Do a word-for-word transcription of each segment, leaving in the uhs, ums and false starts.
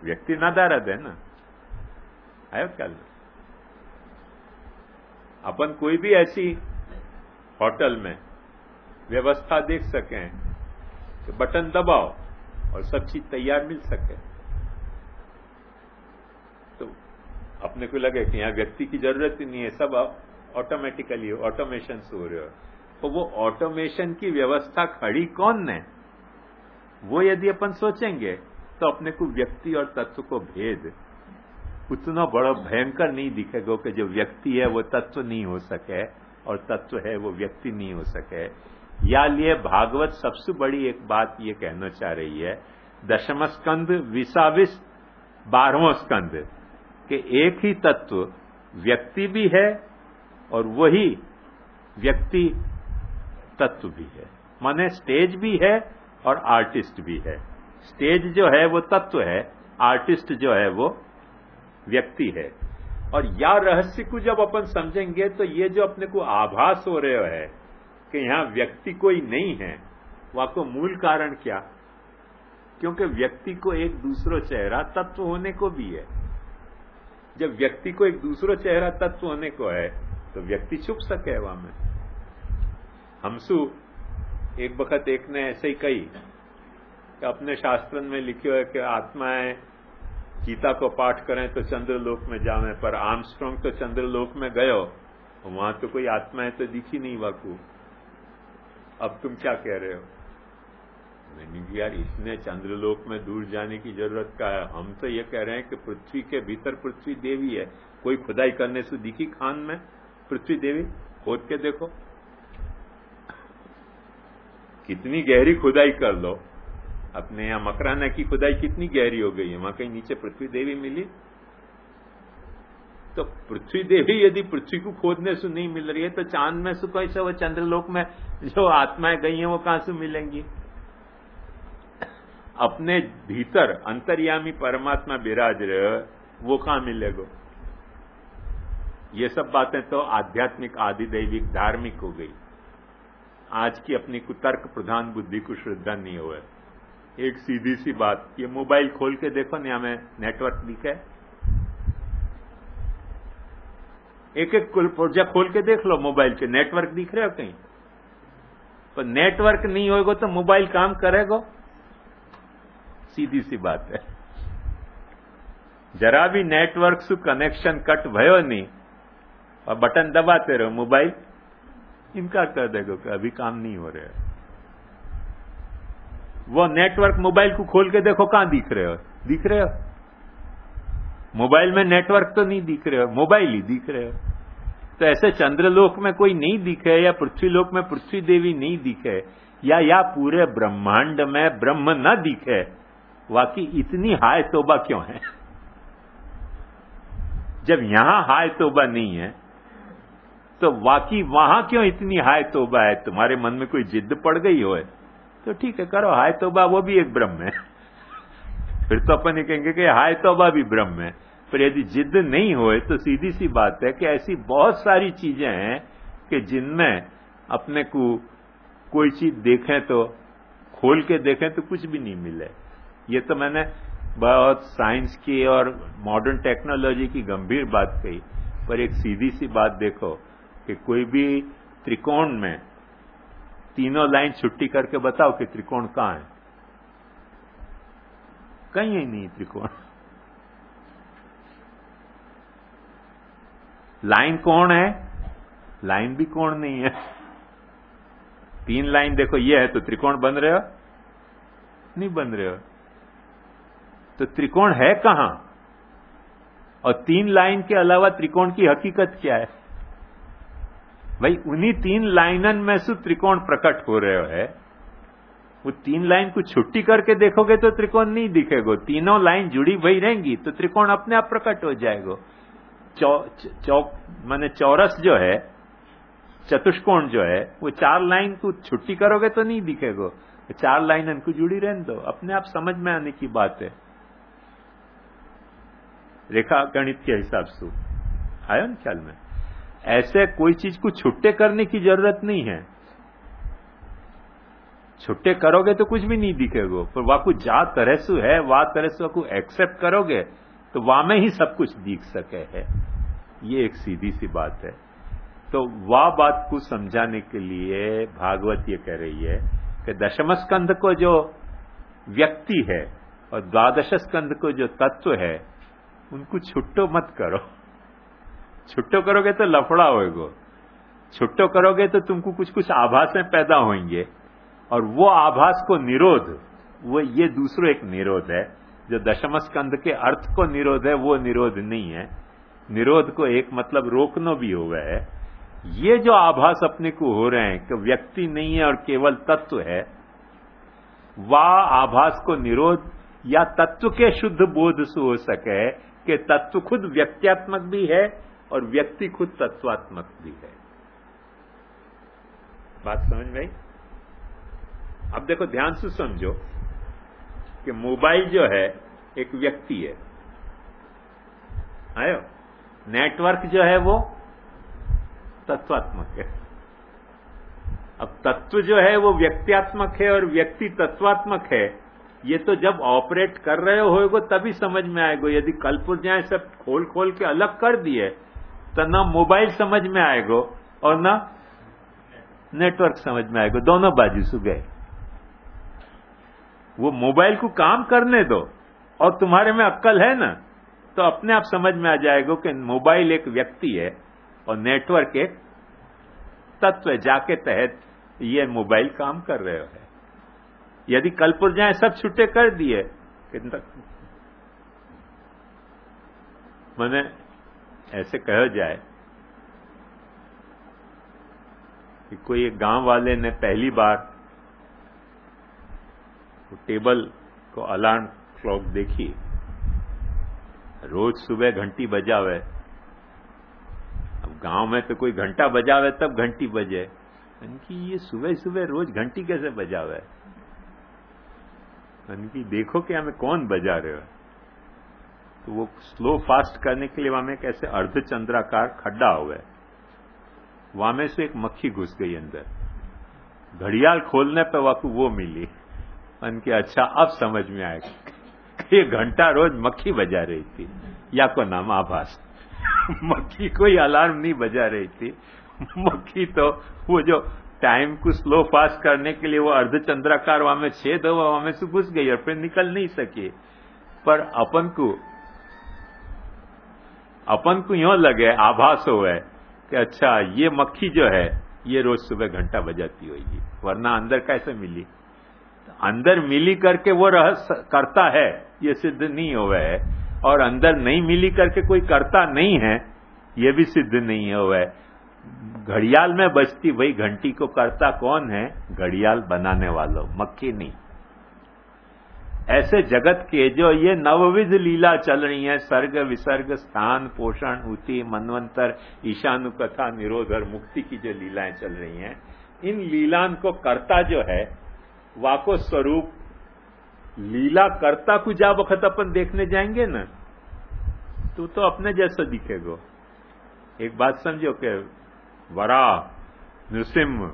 व्यक्ति नादारद है ना। आयो ख्याल में? अपन कोई भी ऐसी होटल में व्यवस्था देख सकें कि बटन दबाओ और सब चीज तैयार मिल सके, तो अपने को लगे कि यहां व्यक्ति की जरूरत ही नहीं है, सब ऑटोमेटिकली ऑटोमेशन से हो रहे हो। तो वो ऑटोमेशन की व्यवस्था खड़ी कौन ने, वो यदि अपन सोचेंगे तो अपने को व्यक्ति और तत्व को भेद उतना बड़ा भयंकर नहीं दिखेगा कि जो व्यक्ति है वो तत्व नहीं हो सके और तत्व है वो व्यक्ति नहीं हो सके। या लिए भागवत सबसे बड़ी एक बात ये कहना चाह रही है, दशम स्कंद विसाविस बारहवां स्कंद, कि एक ही तत्व व्यक्ति भी है और वही व्यक्ति तत्व भी है। माने स्टेज भी है और आर्टिस्ट भी है। स्टेज जो है वो तत्व है, आर्टिस्ट जो है वो व्यक्ति है। और या रहस्य को जब अपन समझेंगे तो ये जो अपने को आभास हो रहे है कि यहां व्यक्ति कोई नहीं है, वहां को मूल कारण क्या? क्योंकि व्यक्ति को एक दूसरा चेहरा तत्व होने को भी है। जब व्यक्ति को एक दूसरा चेहरा तत्व होने को है तो व्यक्ति छुप सके वहां में। हमसु एक वक्त एक ने ऐसे ही कही कि अपने शास्त्र में लिखे हुए कि आत्माएं गीता को पाठ करें तो चंद्रलोक में जावे, पर आर्मस्ट्रॉन्ग तो चंद्रलोक में गयो, वहां तो कोई आत्माएं तो दिखी नहीं वाकू। अब तुम क्या कह रहे हो? मैंने यार इसने चंद्रलोक में दूर जाने की जरूरत का है, हम तो ये कह रहे हैं कि पृथ्वी के भीतर पृथ्वी देवी है। कोई खुदाई करने से दिखी खान में पृथ्वी देवी? खोद के देखो, कितनी गहरी खुदाई कर लो। अपने यहां मकराना की खुदाई कितनी गहरी हो गई है, वहां कहीं नीचे पृथ्वी देवी मिली? तो पृथ्वी देवी यदि पृथ्वी को खोदने से नहीं मिल रही है तो चांद में से कैसे वो चंद्रलोक में जो आत्माएं गई हैं वो कहां से मिलेंगी? अपने भीतर अंतर्यामी परमात्मा विराज रहे, वो कहां मिलेगा? ये सब बातें तो आध्यात्मिक, आदिदैविक, धार्मिक हो गई। आज की अपनी कुतर्क प्रधान बुद्धि को श्रद्धा नहीं हुआ। एक सीधी सी बात, ये मोबाइल खोल के देखो ना, हमें नेटवर्क दिखे। एक एक प्रोजेक्ट खोल के देख लो मोबाइल के, नेटवर्क दिख रहे हो कहीं? पर नेटवर्क नहीं होगा तो मोबाइल काम करेगा? सीधी सी बात है। जरा भी नेटवर्क से कनेक्शन कट भयो नहीं और बटन दबाते रहो, मोबाइल इनकार कर देगा कि अभी काम नहीं हो रहा है। वो नेटवर्क मोबाइल को खोल के देखो, कहां दिख रहे हो? दिख रहे हो? मोबाइल में नेटवर्क तो नहीं दिख रहे हो, मोबाइल ही दिख रहे हो। तो ऐसे चंद्रलोक में कोई नहीं दिखे या पृथ्वीलोक में पृथ्वी देवी नहीं दिखे या या पूरे ब्रह्मांड में ब्रह्म न दिखे, वाकई इतनी हाय तौबा क्यों है? जब यहां हाय तौबा नहीं है तो वाकई वहां क्यों इतनी हाय तौबा है? तुम्हारे मन में कोई जिद पड़ गई हो तो ठीक है, करो हाय तौबा, वो भी एक ब्रह्म है। फिर तो अपन ये कहेंगे कि हाय तौबा भी ब्रह्म है। पर यदि जिद नहीं होए तो सीधी सी बात है कि ऐसी बहुत सारी चीजें हैं कि जिनमें अपने को कोई चीज देखें तो खोल के देखें तो कुछ भी नहीं मिले। ये तो मैंने बहुत साइंस की और मॉडर्न टेक्नोलॉजी की गंभीर बात कही, पर एक सीधी सी बात देखो कि कोई भी त्रिकोण में तीनों लाइन छुट्टी करके बताओ कि त्रिकोण कहां है? कहीं ही नहीं त्रिकोण। लाइन कौन है? लाइन भी कोण नहीं है। तीन लाइन देखो, ये है तो त्रिकोण बन रहे हो? नहीं बन रहे हो। तो त्रिकोण है कहां? और तीन लाइन के अलावा त्रिकोण की हकीकत क्या है? भाई उन्हीं तीन लाइनन में से त्रिकोण प्रकट हो रहे है। वो तीन लाइन को छुट्टी करके देखोगे तो त्रिकोण नहीं दिखेगा। तीनों लाइन जुड़ी वही रहेंगी तो त्रिकोण अपने आप प्रकट हो जाएगा। चौ, चौ माने चौरस जो है, चतुष्कोण जो है, वो चार लाइन को छुट्टी करोगे तो नहीं दिखेगा। चार लाइन इनको जुड़ी रहने दो, अपने आप समझ में आने की बात है। रेखा गणित के हिसाब से आया ना ख्याल में? ऐसे कोई चीज को छुट्टे करने की जरूरत नहीं है। छुट्टे करोगे तो कुछ भी नहीं दिखेगा, पर वाकू जा तरह सु है वा तरह से वाकू एक्सेप्ट करोगे तो वा में ही सब कुछ दिख सके है। ये एक सीधी सी बात है। तो वाह बात को समझाने के लिए भागवत ये कह रही है कि दशम स्कंध को जो व्यक्ति है और द्वादश स्कंध को जो तत्व है उनको छुट्टो मत करो। छुट्टो करोगे तो लफड़ा होएगा, छुट्टो करोगे तो तुमको कुछ कुछ आभासें पैदा होंगे और वो आभास को निरोध, वो ये दूसरा एक निरोध है। जो दशम स्कंध के अर्थ को निरोध है वो निरोध नहीं है। निरोध को एक मतलब रोकना भी हुआ है। ये जो आभास अपने को हो रहे हैं कि व्यक्ति नहीं है और केवल तत्व है, वह आभास को निरोध या तत्व के शुद्ध बोध से हो सके कि तत्व खुद व्यक्त्यात्मक भी है और व्यक्ति खुद तत्वात्मक भी है। बात समझ में आई? अब देखो ध्यान से समझो कि मोबाइल जो है एक व्यक्ति है, आयो, नेटवर्क जो है वो तत्वात्मक है। अब तत्व जो है वो व्यक्त्यात्मक है और व्यक्ति तत्वात्मक है। ये तो जब ऑपरेट कर रहे होगे तभी समझ में आएगा। यदि कल्पनाएं सब खोल खोल के अलग कर दिए तो ना मोबाइल समझ में आएगा और ना नेटवर्क समझ में आएगा, दोनों बाजू से गए। वो मोबाइल को काम करने दो और तुम्हारे में अक्ल है ना, तो अपने आप समझ में आ जाएगा कि मोबाइल एक व्यक्ति है और नेटवर्क एक तत्व है जाके तहत ये मोबाइल काम कर रहे हो है। यदि कल्पनाएं सब छुट्टे कर दिए, मैंने ऐसे कहा जाए कि कोई एक गांव वाले ने पहली बार टेबल को अलार्म क्लॉक देखी, रोज सुबह घंटी बजावे। अब गांव में तो कोई घंटा बजावे तब घंटी बजे, इनकी ये सुबह सुबह रोज घंटी कैसे बजावे? इनकी देखो कि हमें कौन बजा रहे हो। तो वो स्लो फास्ट करने के लिए वहां में कैसे अर्धचंद्राकार खड्डा हुआ है, वहां में से एक मक्खी घुस गई अंदर। घड़ियाल खोलने पर वाकू वो मिली। उनके अच्छा अब समझ में आएगा ये घंटा रोज मक्खी बजा रही थी, या को नाम आभास। मक्खी कोई अलार्म नहीं बजा रही थी, मक्खी तो वो जो टाइम को स्लो फास्ट करने के लिए वो अर्धचंद्राकार वहां में छेद हुआ, वहां में से घुस गई और फिर निकल नहीं सकी। पर अपन को अपन को यूं लगे, आभास हो है कि अच्छा ये मक्खी जो है ये रोज सुबह घंटा बजाती होगी, वरना अंदर कैसे मिली? अंदर मिली करके वो रहस्य करता है ये सिद्ध नहीं हुआ है, और अंदर नहीं मिली करके कोई करता नहीं है ये भी सिद्ध नहीं हुआ है। घड़ियाल में बजती वही घंटी को करता कौन है? घड़ियाल बनाने वालों, मक्खी नहीं। ऐसे जगत के जो ये नवविध लीला चल रही है, सर्ग विसर्ग स्थान पोषण उति मनवंतर ईशानुकथा निरोध और मुक्ति की जो लीलाएं चल रही हैं, इन लीलान को करता जो है वाको स्वरूप लीला कर्ता को जा वक्त अपन देखने जाएंगे ना तो तो अपने जैसा दिखेगा। एक बात समझो कि वराह, नृसिंह,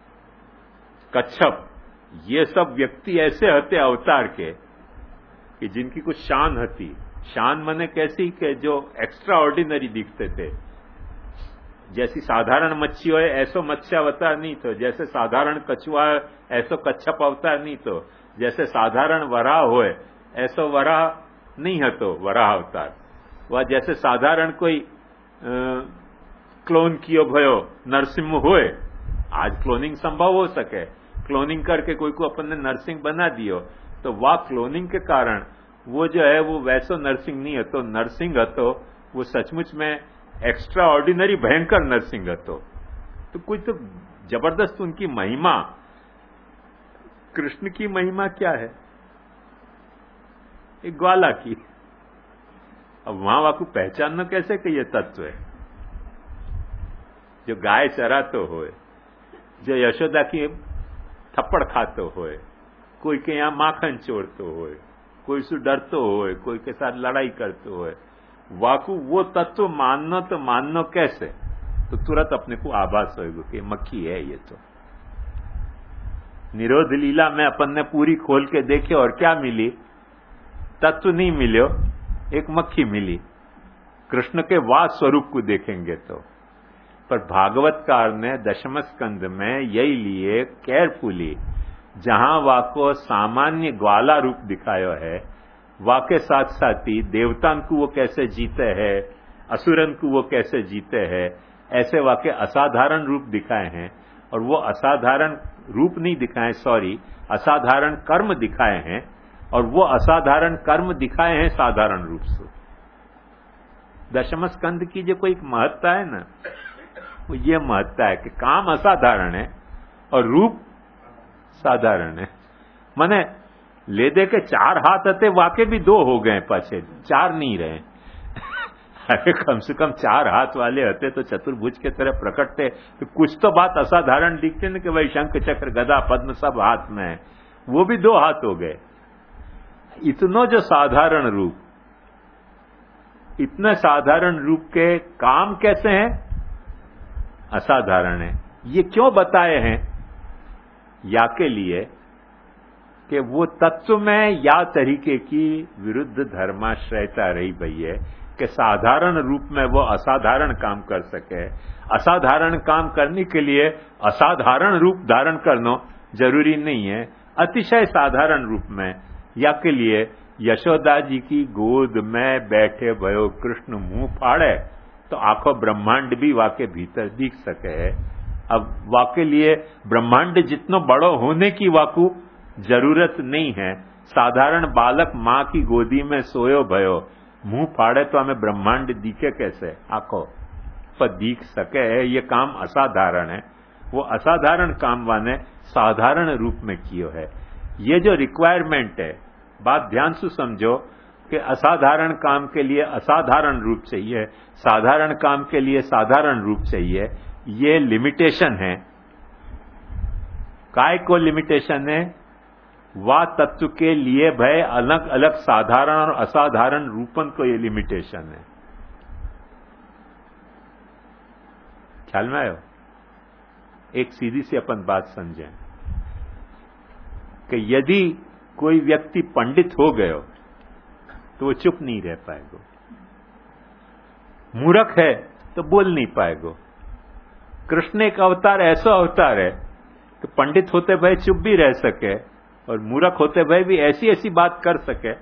कच्छप ये सब व्यक्ति ऐसे होते अवतार के कि जिनकी कुछ शान हती। शान मने कैसी कि जो एक्स्ट्रा ऑर्डिनरी दिखते थे। जैसी साधारण मच्छी हो ऐसो मत्स्य अवतार नहीं तो, जैसे साधारण कछुआ ऐसो कच्छप अवतार नहीं तो, जैसे साधारण वराह हो ऐसो वराह नहीं हतो वराह अवतार। वह जैसे साधारण कोई क्लोन कियो भयो नरसिंह होए, आज क्लोनिंग संभव हो सके, क्लोनिंग करके कोई को अपन ने नरसिंह बना दियो, तो वह क्लोनिंग के कारण वो जो है वो वैसो नरसिंह नहीं हतो, नरसिंह हतो वो सचमुच में एक्स्ट्रा ऑर्डिनरी भयंकर नरसिंह हतो। तो कोई तो जबरदस्त उनकी महिमा, कृष्ण की महिमा क्या है? एक ग्वाला की। अब वहां वाकू पहचानना कैसे कि ये तत्व है? जो गाय चरातो होए, जो यशोदा की थप्पड़ खातो होए, कोई के यहां माखन चोरतो होए, कोई से डरतो होए, कोई के साथ लड़ाई करतो होए, वाकू वो तत्व मानना तो मानना कैसे? तो तुरंत अपने को आभास होएगा कि मक्खी है ये तो। निरोध लीला में अपन ने पूरी खोल के देखे और क्या मिली? तत्व नहीं मिलो, एक मक्खी मिली। कृष्ण के वास स्वरूप को देखेंगे तो। पर भागवतकार ने दशम स्कंद में यही लिए केयरफुली, जहां वाको सामान्य ग्वाला रूप दिखायो है, वाके साथ साथ ही देवतान को वो कैसे जीते हैं, असुरन को वो कैसे जीते हैं, ऐसे वाके असाधारण रूप दिखाए हैं। और वो असाधारण रूप नहीं दिखाए, सॉरी, असाधारण कर्म दिखाए हैं। और वो असाधारण कर्म दिखाए हैं साधारण रूप से। दशम स्कंद की जो कोई महत्ता है ना, वो ये महत्ता है कि काम असाधारण है और रूप साधारण है। माने ले दे के चार हाथ हते, वाके भी दो हो गए, पाछे चार नहीं रहे। अरे कम से कम चार हाथ वाले होते तो चतुर्भुज के तरह प्रकटते, तो कुछ तो बात असाधारण दिखते ना कि भाई शंख चक्र गदा पद्म सब हाथ में है। वो भी दो हाथ हो गए। इतनो जो साधारण रूप, इतने साधारण रूप के काम कैसे हैं? असाधारण है। ये क्यों बताए हैं? या के लिए कि वो तत्व में या तरीके की विरुद्ध धर्माश्रयता रही भई है कि साधारण रूप में वो असाधारण काम कर सके। असाधारण काम करने के लिए असाधारण रूप धारण करना जरूरी नहीं है। अतिशय साधारण रूप में, या के लिए यशोदा जी की गोद में बैठे भयो कृष्ण मुंह फाड़े तो आखो ब्रह्मांड भी वाके भीतर दिख सके है। अब वाके लिए ब्रह्मांड जितनो बड़ो होने की वाकू जरूरत नहीं है। साधारण बालक मां की गोदी में सोयो भयो, मुंह फाड़े तो हमें ब्रह्मांड दिखे कैसे? आखो पर दिख सके है। ये काम असाधारण है। वो असाधारण काम वाने साधारण रूप में कियो है। ये जो रिक्वायरमेंट है, बात ध्यान से समझो कि असाधारण काम के लिए असाधारण रूप चाहिए, साधारण काम के लिए साधारण रूप चाहिए। ये लिमिटेशन है। काय को लिमिटेशन है? वा तत्व के लिए भय अलग अलग साधारण और असाधारण रूपन को ये लिमिटेशन है। ख्याल में आयो? एक सीधी सी अपन बात समझें कि यदि कोई व्यक्ति पंडित हो गयो तो वो चुप नहीं रह पाएगा। मूर्ख है तो बोल नहीं पाएगा। कृष्ण एक अवतार ऐसा अवतार है कि पंडित होते भय चुप भी रह सके और मूर्ख होते भय भी ऐसी ऐसी बात कर सके।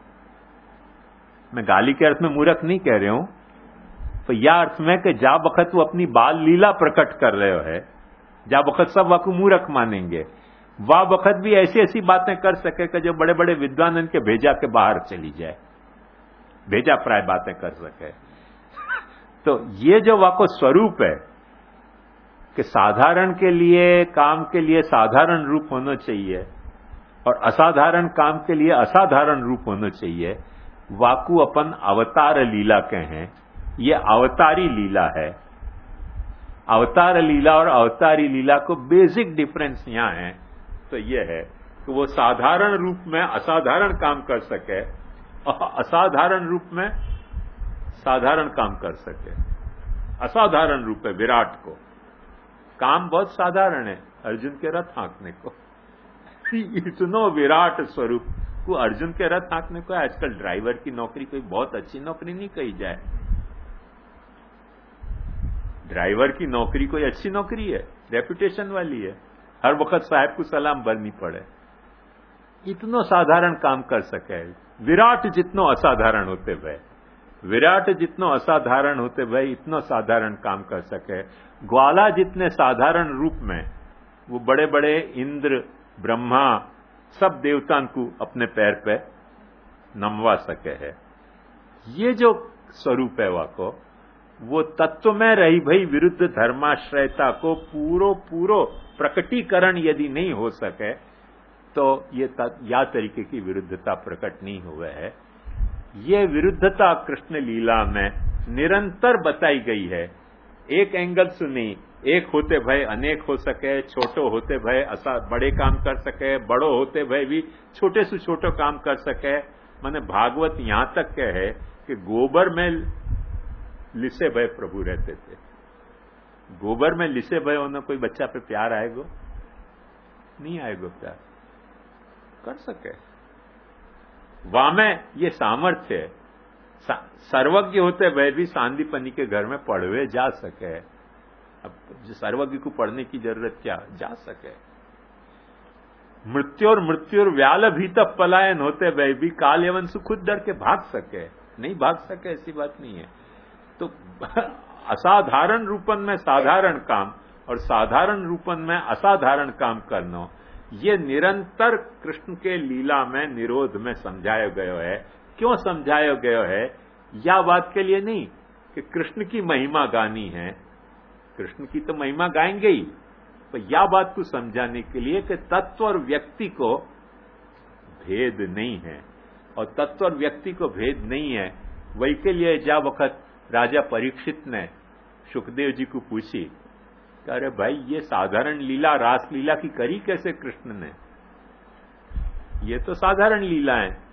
मैं गाली के अर्थ में मूर्ख नहीं कह रहा हूं, तो यह अर्थ में कि जा वक्त वो अपनी बाल लीला प्रकट कर रहे है, जा वक्त सब वाकू मूर्ख मानेंगे, वह वक्त भी ऐसी ऐसी बातें कर सके कि जो बड़े बड़े विद्वान इनके भेजा के बाहर चली जाए, भेजा प्राय बातें कर सके। तो ये जो वाको स्वरूप है कि साधारण के लिए काम के लिए साधारण रूप होना चाहिए और असाधारण काम के लिए असाधारण रूप होना चाहिए, वाकू अपन अवतार लीला के हैं। ये अवतारी लीला है। अवतार लीला और अवतारी लीला को बेसिक डिफरेंस यहां है तो यह है कि वो साधारण रूप में असाधारण काम कर सके और असाधारण रूप में साधारण काम कर सके। असाधारण रूप है विराट को, काम बहुत साधारण है, अर्जुन के रथ हाँकने को। इतनो विराट स्वरूप को अर्जुन के रथ हाँकने को। आजकल ड्राइवर की नौकरी कोई बहुत अच्छी नौकरी नहीं कही जाए। ड्राइवर की नौकरी कोई अच्छी नौकरी है, रेपुटेशन वाली है, हर वक्त साहब को सलाम भरनी पड़े। इतनो साधारण काम कर सके। विराट जितनो असाधारण होते भय, विराट जितनो असाधारण होते भय इतनो साधारण काम कर सके। ग्वाला जितने साधारण रूप में वो बड़े बड़े इंद्र ब्रह्मा सब देवताओं को अपने पैर पे नमवा सके है। ये जो स्वरूप है वाको, वो तत्व में रही भई विरुद्ध धर्माश्रयता को पूरो पूरो प्रकटीकरण यदि नहीं हो सके तो ये या तरीके की विरुद्धता प्रकट नहीं हुए है। ये विरुद्धता कृष्ण लीला में निरंतर बताई गई है। एक एंगल सुनी, एक होते भय अनेक हो सके, छोटो होते भय असा बड़े काम कर सके, बड़ो होते भय भी छोटे से छोटो काम कर सके। माने भागवत यहां तक के है कि गोबर में लिसे भय प्रभु रहते थे। गोबर में लिसे भय होना कोई बच्चा पे प्यार आएगा? नहीं आएगा प्यार, कर सके। वामे ये सामर्थ्य है, सर्वज्ञ होते वह भी सांदीपनी के घर में पढ़वे जा सके। अब सर्वज्ञ को पढ़ने की जरूरत क्या, जा सके। मृत्यु और मृत्यु और व्याल भी तब पलायन होते वह भी काल यवन से खुद डर के भाग सके, नहीं भाग सके ऐसी बात नहीं है। तो असाधारण रूपन में साधारण काम और साधारण रूपन में असाधारण काम करना, ये निरंतर कृष्ण के लीला में निरोध में समझाया गया है। क्यों समझाया गया है? या बात के लिए नहीं कि कृष्ण की महिमा गानी है, कृष्ण की तो महिमा गाएंगे ही, तो या बात को समझाने के लिए कि तत्व और व्यक्ति को भेद नहीं है, और तत्व और व्यक्ति को भेद नहीं है। वही के लिए जा वक्त राजा परीक्षित ने सुखदेव जी को पूछी, अरे भाई ये साधारण लीला रास लीला की करी कैसे कृष्ण ने, ये तो साधारण लीला है,